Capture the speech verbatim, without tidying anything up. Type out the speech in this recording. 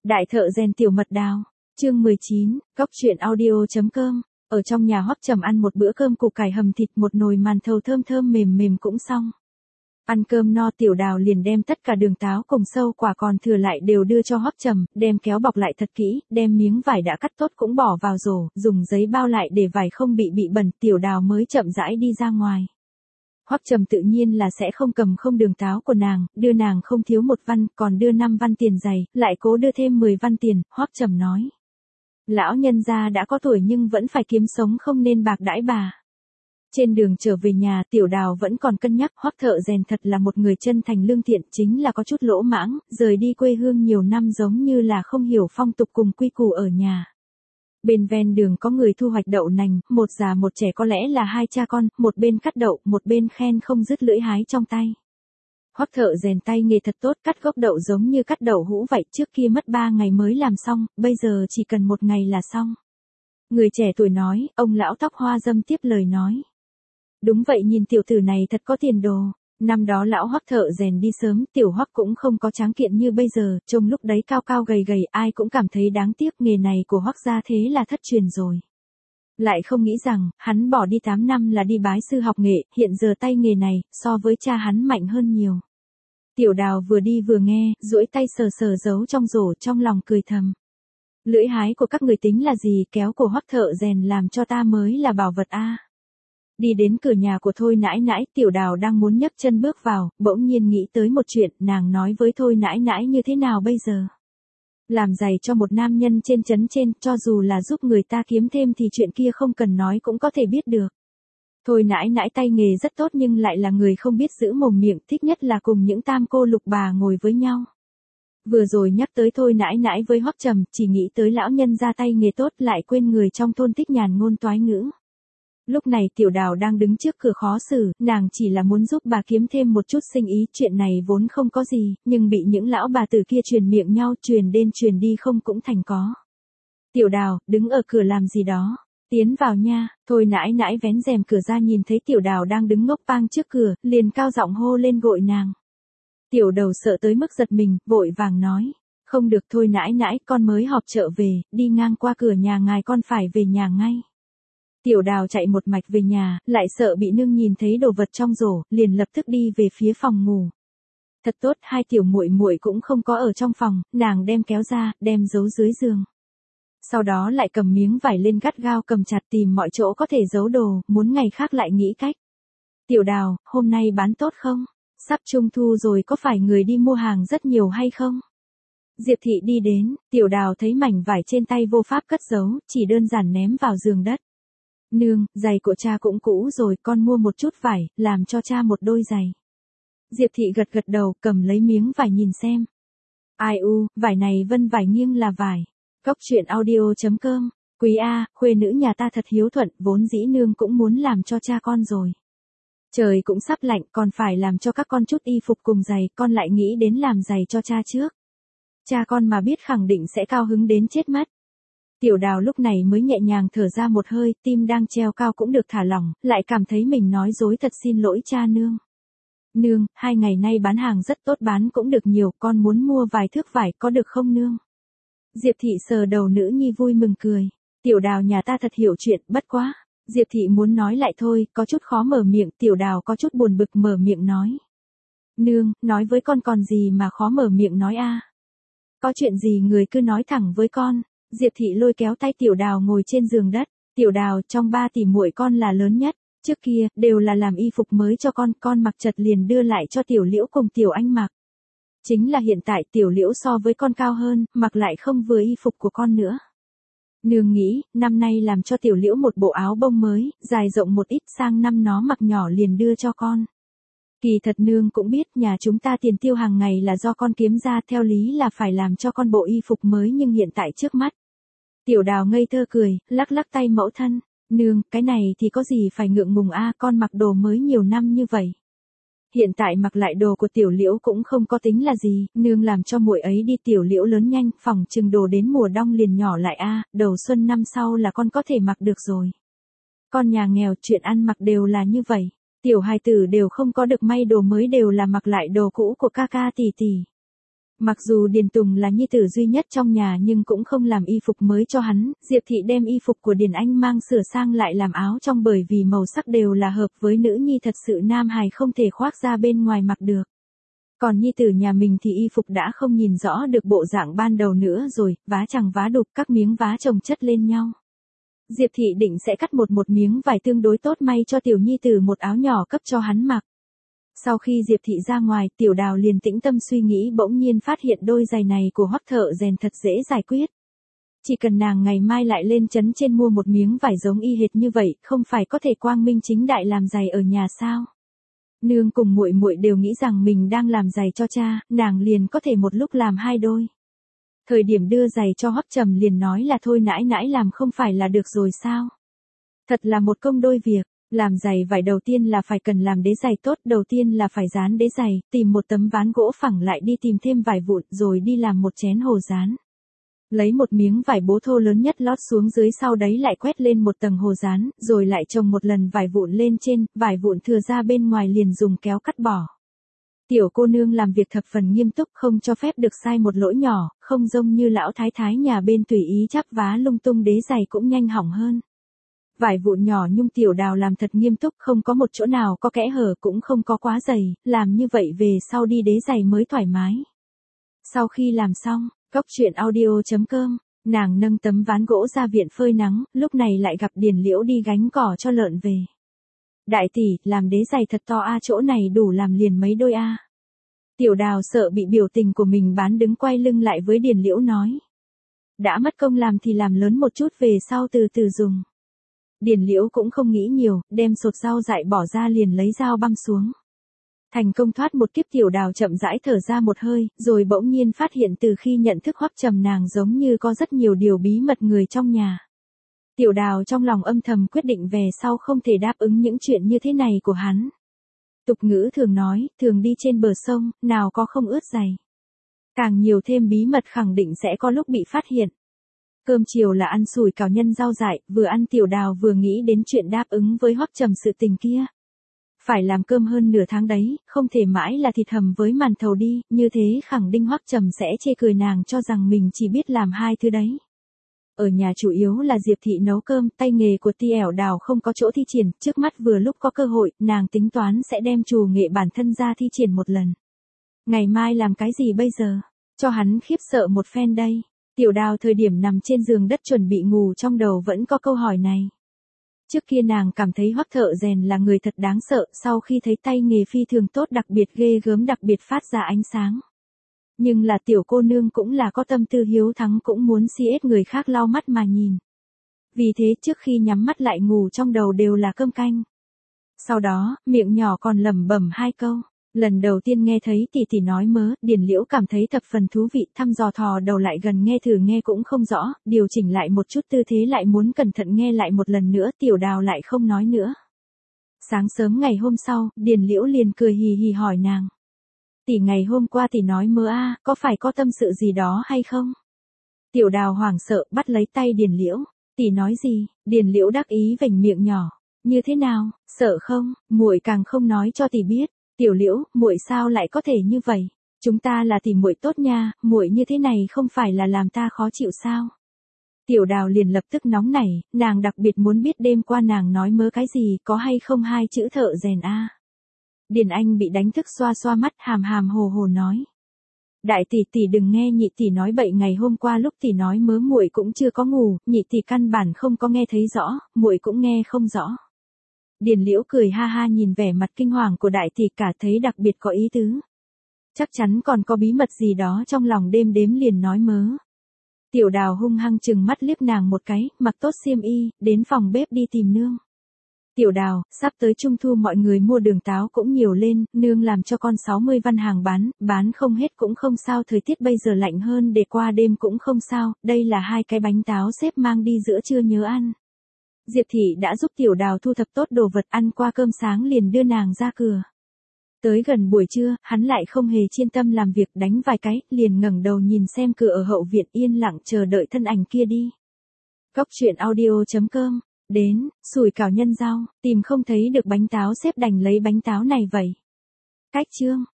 Đại thợ rèn tiểu mật đào, chương mười chín, góc truyện audio chấm com. Ở trong nhà Hoắc Trầm ăn một bữa cơm củ cải hầm thịt, một nồi màn thầu thơm thơm mềm mềm cũng xong. Ăn cơm no Tiểu Đào liền đem tất cả đường táo cùng sâu quả còn thừa lại đều đưa cho Hoắc Trầm, đem kéo bọc lại thật kỹ, đem miếng vải đã cắt tốt cũng bỏ vào rổ, dùng giấy bao lại để vải không bị bị bẩn, Tiểu Đào mới chậm rãi đi ra ngoài. Hoắc Trầm tự nhiên là sẽ không cầm không đường táo của nàng, đưa nàng không thiếu một văn, còn đưa năm văn tiền giày, lại cố đưa thêm mười văn tiền, Hoắc Trầm nói. Lão nhân gia đã có tuổi nhưng vẫn phải kiếm sống, không nên bạc đãi bà. Trên đường trở về nhà, Tiểu Đào vẫn còn cân nhắc, Hoắc thợ rèn thật là một người chân thành lương thiện, chính là có chút lỗ mãng, rời đi quê hương nhiều năm giống như là không hiểu phong tục cùng quy củ ở nhà. Bên ven đường có người thu hoạch đậu nành, một già một trẻ, có lẽ là hai cha con, một bên cắt đậu, một bên khen không dứt lưỡi hái trong tay. Hoắc thợ rèn tay nghề thật tốt, cắt gốc đậu giống như cắt đậu hũ vậy, trước kia mất ba ngày mới làm xong, bây giờ chỉ cần một ngày là xong. Người trẻ tuổi nói, ông lão tóc hoa râm tiếp lời nói. Đúng vậy, nhìn tiểu tử này thật có tiền đồ. Năm đó lão Hoắc thợ rèn đi sớm, tiểu Hoắc cũng không có tráng kiện như bây giờ, trông lúc đấy cao cao gầy gầy, ai cũng cảm thấy đáng tiếc, nghề này của Hoắc gia thế là thất truyền rồi. Lại không nghĩ rằng, hắn bỏ đi tám năm là đi bái sư học nghệ, hiện giờ tay nghề này, so với cha hắn mạnh hơn nhiều. Tiểu Đào vừa đi vừa nghe, duỗi tay sờ sờ giấu trong rổ, trong lòng cười thầm. Lưỡi hái của các người tính là gì, kéo của Hoắc thợ rèn làm cho ta mới là bảo vật a. Đi đến cửa nhà của Thôi nãi nãi, Tiểu Đào đang muốn nhấc chân bước vào, bỗng nhiên nghĩ tới một chuyện, nàng nói với Thôi nãi nãi như thế nào bây giờ. Làm giày cho một nam nhân trên trấn trên, cho dù là giúp người ta kiếm thêm thì chuyện kia không cần nói cũng có thể biết được. Thôi nãi nãi tay nghề rất tốt nhưng lại là người không biết giữ mồm miệng, thích nhất là cùng những tam cô lục bà ngồi với nhau. Vừa rồi nhắc tới Thôi nãi nãi với Hoắc Trầm, chỉ nghĩ tới lão nhân ra tay nghề tốt, lại quên người trong thôn thích nhàn ngôn toái ngữ. Lúc này Tiểu Đào đang đứng trước cửa khó xử, nàng chỉ là muốn giúp bà kiếm thêm một chút sinh ý, chuyện này vốn không có gì, nhưng bị những lão bà tử kia truyền miệng nhau, truyền đến truyền đi không cũng thành có. Tiểu Đào, đứng ở cửa làm gì đó, tiến vào nha. Thôi nãi nãi vén rèm cửa ra nhìn thấy Tiểu Đào đang đứng ngốc pang trước cửa, liền cao giọng hô lên gội nàng. Tiểu Đầu sợ tới mức giật mình, vội vàng nói, không được Thôi nãi nãi, con mới họp chợ về, đi ngang qua cửa nhà ngài con phải về nhà ngay. Tiểu Đào chạy một mạch về nhà, lại sợ bị nương nhìn thấy đồ vật trong rổ, liền lập tức đi về phía phòng ngủ. Thật tốt, hai tiểu muội muội cũng không có ở trong phòng, nàng đem kéo ra, đem giấu dưới giường. Sau đó lại cầm miếng vải lên gắt gao cầm chặt, tìm mọi chỗ có thể giấu đồ, muốn ngày khác lại nghĩ cách. Tiểu Đào, hôm nay bán tốt không? Sắp trung thu rồi, có phải người đi mua hàng rất nhiều hay không? Diệp Thị đi đến, Tiểu Đào thấy mảnh vải trên tay vô pháp cất giấu, chỉ đơn giản ném vào giường đất. Nương, giày của cha cũng cũ rồi, con mua một chút vải, làm cho cha một đôi giày. Diệp Thị gật gật đầu, cầm lấy miếng vải nhìn xem. Ai u, vải này vân vải nghiêng là vải. Góc truyện audio chấm com. Quý A, khuê nữ nhà ta thật hiếu thuận, vốn dĩ nương cũng muốn làm cho cha con rồi. Trời cũng sắp lạnh, còn phải làm cho các con chút y phục cùng giày, con lại nghĩ đến làm giày cho cha trước. Cha con mà biết khẳng định sẽ cao hứng đến chết mất. Tiểu Đào lúc này mới nhẹ nhàng thở ra một hơi, tim đang treo cao cũng được thả lỏng, lại cảm thấy mình nói dối, thật xin lỗi cha nương. Nương, hai ngày nay bán hàng rất tốt, bán cũng được nhiều, con muốn mua vài thước vải, có được không nương? Diệp Thị sờ đầu nữ nhi vui mừng cười. Tiểu Đào nhà ta thật hiểu chuyện, bất quá. Diệp Thị muốn nói lại thôi, có chút khó mở miệng, Tiểu Đào có chút buồn bực mở miệng nói. Nương, nói với con còn gì mà khó mở miệng nói a? Có chuyện gì người cứ nói thẳng với con. Diệp Thị lôi kéo tay Tiểu Đào ngồi trên giường đất. Tiểu Đào, trong ba tỷ muội con là lớn nhất, trước kia, đều là làm y phục mới cho con, con mặc chật liền đưa lại cho Tiểu Liễu cùng Tiểu Anh mặc. Chính là hiện tại Tiểu Liễu so với con cao hơn, mặc lại không vừa y phục của con nữa. Nương nghĩ, năm nay làm cho Tiểu Liễu một bộ áo bông mới, dài rộng một ít, sang năm nó mặc nhỏ liền đưa cho con. Kỳ thật nương cũng biết nhà chúng ta tiền tiêu hàng ngày là do con kiếm ra, theo lý là phải làm cho con bộ y phục mới, nhưng hiện tại trước mắt. Tiểu Đào ngây thơ cười, lắc lắc tay mẫu thân, nương, cái này thì có gì phải ngượng ngùng a, con mặc đồ mới nhiều năm như vậy. Hiện tại mặc lại đồ của Tiểu Liễu cũng không có tính là gì, nương làm cho muội ấy đi, Tiểu Liễu lớn nhanh, phòng chừng đồ đến mùa đông liền nhỏ lại a, đầu xuân năm sau là con có thể mặc được rồi. Con nhà nghèo, chuyện ăn mặc đều là như vậy. Tiểu hài tử đều không có được may đồ mới, đều là mặc lại đồ cũ của ca ca tỷ tỷ. Mặc dù Điền Tùng là nhi tử duy nhất trong nhà nhưng cũng không làm y phục mới cho hắn, Diệp Thị đem y phục của Điền Anh mang sửa sang lại làm áo trong bởi vì màu sắc đều là hợp với nữ nhi thật sự nam hài không thể khoác ra bên ngoài mặc được. Còn nhi tử nhà mình thì y phục đã không nhìn rõ được bộ dạng ban đầu nữa rồi, vá chẳng vá đục các miếng vá chồng chất lên nhau. Diệp Thị định sẽ cắt một một miếng vải tương đối tốt may cho tiểu nhi tử một áo nhỏ cấp cho hắn mặc. Sau khi Diệp Thị ra ngoài, Tiểu Đào liền tĩnh tâm suy nghĩ bỗng nhiên phát hiện đôi giày này của Hoắc thợ rèn thật dễ giải quyết. Chỉ cần nàng ngày mai lại lên trấn trên mua một miếng vải giống y hệt như vậy, không phải có thể quang minh chính đại làm giày ở nhà sao? Nương cùng muội muội đều nghĩ rằng mình đang làm giày cho cha, nàng liền có thể một lúc làm hai đôi. Thời điểm đưa giày cho Hoắc Trầm liền nói là thôi nãi nãi làm không phải là được rồi sao? Thật là một công đôi việc. Làm giày vải đầu tiên là phải cần làm đế giày tốt, đầu tiên là phải dán đế giày, tìm một tấm ván gỗ phẳng lại đi tìm thêm vải vụn rồi đi làm một chén hồ dán. Lấy một miếng vải bố thô lớn nhất lót xuống dưới sau đấy lại quét lên một tầng hồ dán, rồi lại chồng một lần vải vụn lên trên, vải vụn thừa ra bên ngoài liền dùng kéo cắt bỏ. Tiểu cô nương làm việc thập phần nghiêm túc không cho phép được sai một lỗi nhỏ, không giống như lão thái thái nhà bên tùy ý chắp vá lung tung đế giày cũng nhanh hỏng hơn. Vải vụn nhỏ nhung Tiểu Đào làm thật nghiêm túc không có một chỗ nào có kẽ hở cũng không có quá dày, làm như vậy về sau đi đế giày mới thoải mái. Sau khi làm xong, Cóc truyện audio chấm com, nàng nâng tấm ván gỗ ra viện phơi nắng, lúc này lại gặp Điền Liễu đi gánh cỏ cho lợn về. Đại tỷ, làm đế giày thật to a, chỗ này đủ làm liền mấy đôi a. Tiểu Đào sợ bị biểu tình của mình bán đứng quay lưng lại với Điền Liễu nói. Đã mất công làm thì làm lớn một chút về sau từ từ dùng. Điền Liễu cũng không nghĩ nhiều, đem sột rau dại bỏ ra liền lấy dao băm xuống. Thành công thoát một kiếp. Tiểu Đào chậm rãi thở ra một hơi, rồi bỗng nhiên phát hiện từ khi nhận thức Hoắc Trầm nàng giống như có rất nhiều điều bí mật người trong nhà. Tiểu Đào trong lòng âm thầm quyết định về sau không thể đáp ứng những chuyện như thế này của hắn. Tục ngữ thường nói, thường đi trên bờ sông, nào có không ướt giày. Càng nhiều thêm bí mật khẳng định sẽ có lúc bị phát hiện. Cơm chiều là ăn sủi cảo nhân rau dại, vừa ăn Tiểu Đào vừa nghĩ đến chuyện đáp ứng với Hoắc Trầm sự tình kia. Phải làm cơm hơn nửa tháng đấy, không thể mãi là thịt hầm với màn thầu đi, như thế khẳng định Hoắc Trầm sẽ chê cười nàng cho rằng mình chỉ biết làm hai thứ đấy. Ở nhà chủ yếu là Diệp Thị nấu cơm, tay nghề của Tiểu Đào không có chỗ thi triển, trước mắt vừa lúc có cơ hội, nàng tính toán sẽ đem trù nghệ bản thân ra thi triển một lần. Ngày mai làm cái gì bây giờ? Cho hắn khiếp sợ một phen đây. Tiểu Đào thời điểm nằm trên giường đất chuẩn bị ngủ trong đầu vẫn có câu hỏi này. Trước kia nàng cảm thấy Hoắc thợ rèn là người thật đáng sợ, sau khi thấy tay nghề phi thường tốt đặc biệt ghê gớm đặc biệt phát ra ánh sáng. Nhưng là tiểu cô nương cũng là có tâm tư hiếu thắng cũng muốn si ết người khác lau mắt mà nhìn. Vì thế trước khi nhắm mắt lại ngủ trong đầu đều là cơm canh. Sau đó, miệng nhỏ còn lẩm bẩm hai câu. Lần đầu tiên nghe thấy tỷ tỷ nói mớ, Điền Liễu cảm thấy thập phần thú vị, thăm dò thò đầu lại gần nghe thử nghe cũng không rõ, điều chỉnh lại một chút tư thế lại muốn cẩn thận nghe lại một lần nữa, Tiểu Đào lại không nói nữa. Sáng sớm ngày hôm sau, Điền Liễu liền cười hì hì hỏi nàng. Tỷ ngày hôm qua tỷ nói mớ a, có phải có tâm sự gì đó hay không? Tiểu Đào hoảng sợ bắt lấy tay Điền Liễu, tỷ nói gì? Điền Liễu đắc ý vểnh miệng nhỏ, như thế nào, sợ không? Muội càng không nói cho tỷ biết. Tiểu Liễu, muội sao lại có thể như vậy? Chúng ta là tỷ muội tốt nha, muội như thế này không phải là làm ta khó chịu sao? Tiểu Đào liền lập tức nóng nảy, nàng đặc biệt muốn biết đêm qua nàng nói mớ cái gì, có hay không hai chữ thợ rèn a. À. Điền Anh bị đánh thức xoa xoa mắt hàm hàm hồ hồ nói. Đại tỷ tỷ đừng nghe nhị tỷ nói bậy, ngày hôm qua lúc tỷ nói mớ muội cũng chưa có ngủ, nhị tỷ căn bản không có nghe thấy rõ, muội cũng nghe không rõ. Điền Liễu cười ha ha nhìn vẻ mặt kinh hoàng của đại tỷ cả thấy đặc biệt có ý tứ. Chắc chắn còn có bí mật gì đó trong lòng đêm đếm liền nói mớ. Tiểu Đào hung hăng chừng mắt liếc nàng một cái, mặc tốt xiêm y, đến phòng bếp đi tìm nương. Tiểu Đào, sắp tới trung thu mọi người mua đường táo cũng nhiều lên, nương làm cho con sáu mươi văn hàng bán, bán không hết cũng không sao, thời tiết bây giờ lạnh hơn để qua đêm cũng không sao, đây là hai cái bánh táo xếp mang đi giữa trưa nhớ ăn. Diệp Thị đã giúp Tiểu Đào thu thập tốt đồ vật, ăn qua cơm sáng liền đưa nàng ra cửa. Tới gần buổi trưa, hắn lại không hề chuyên tâm làm việc, đánh vài cái, liền ngẩng đầu nhìn xem cửa ở hậu viện, yên lặng chờ đợi thân ảnh kia đi. Cóc truyện audio chấm com, đến, sủi cảo nhân rau, tìm không thấy được bánh táo xếp đành lấy bánh táo này vậy. Cách chương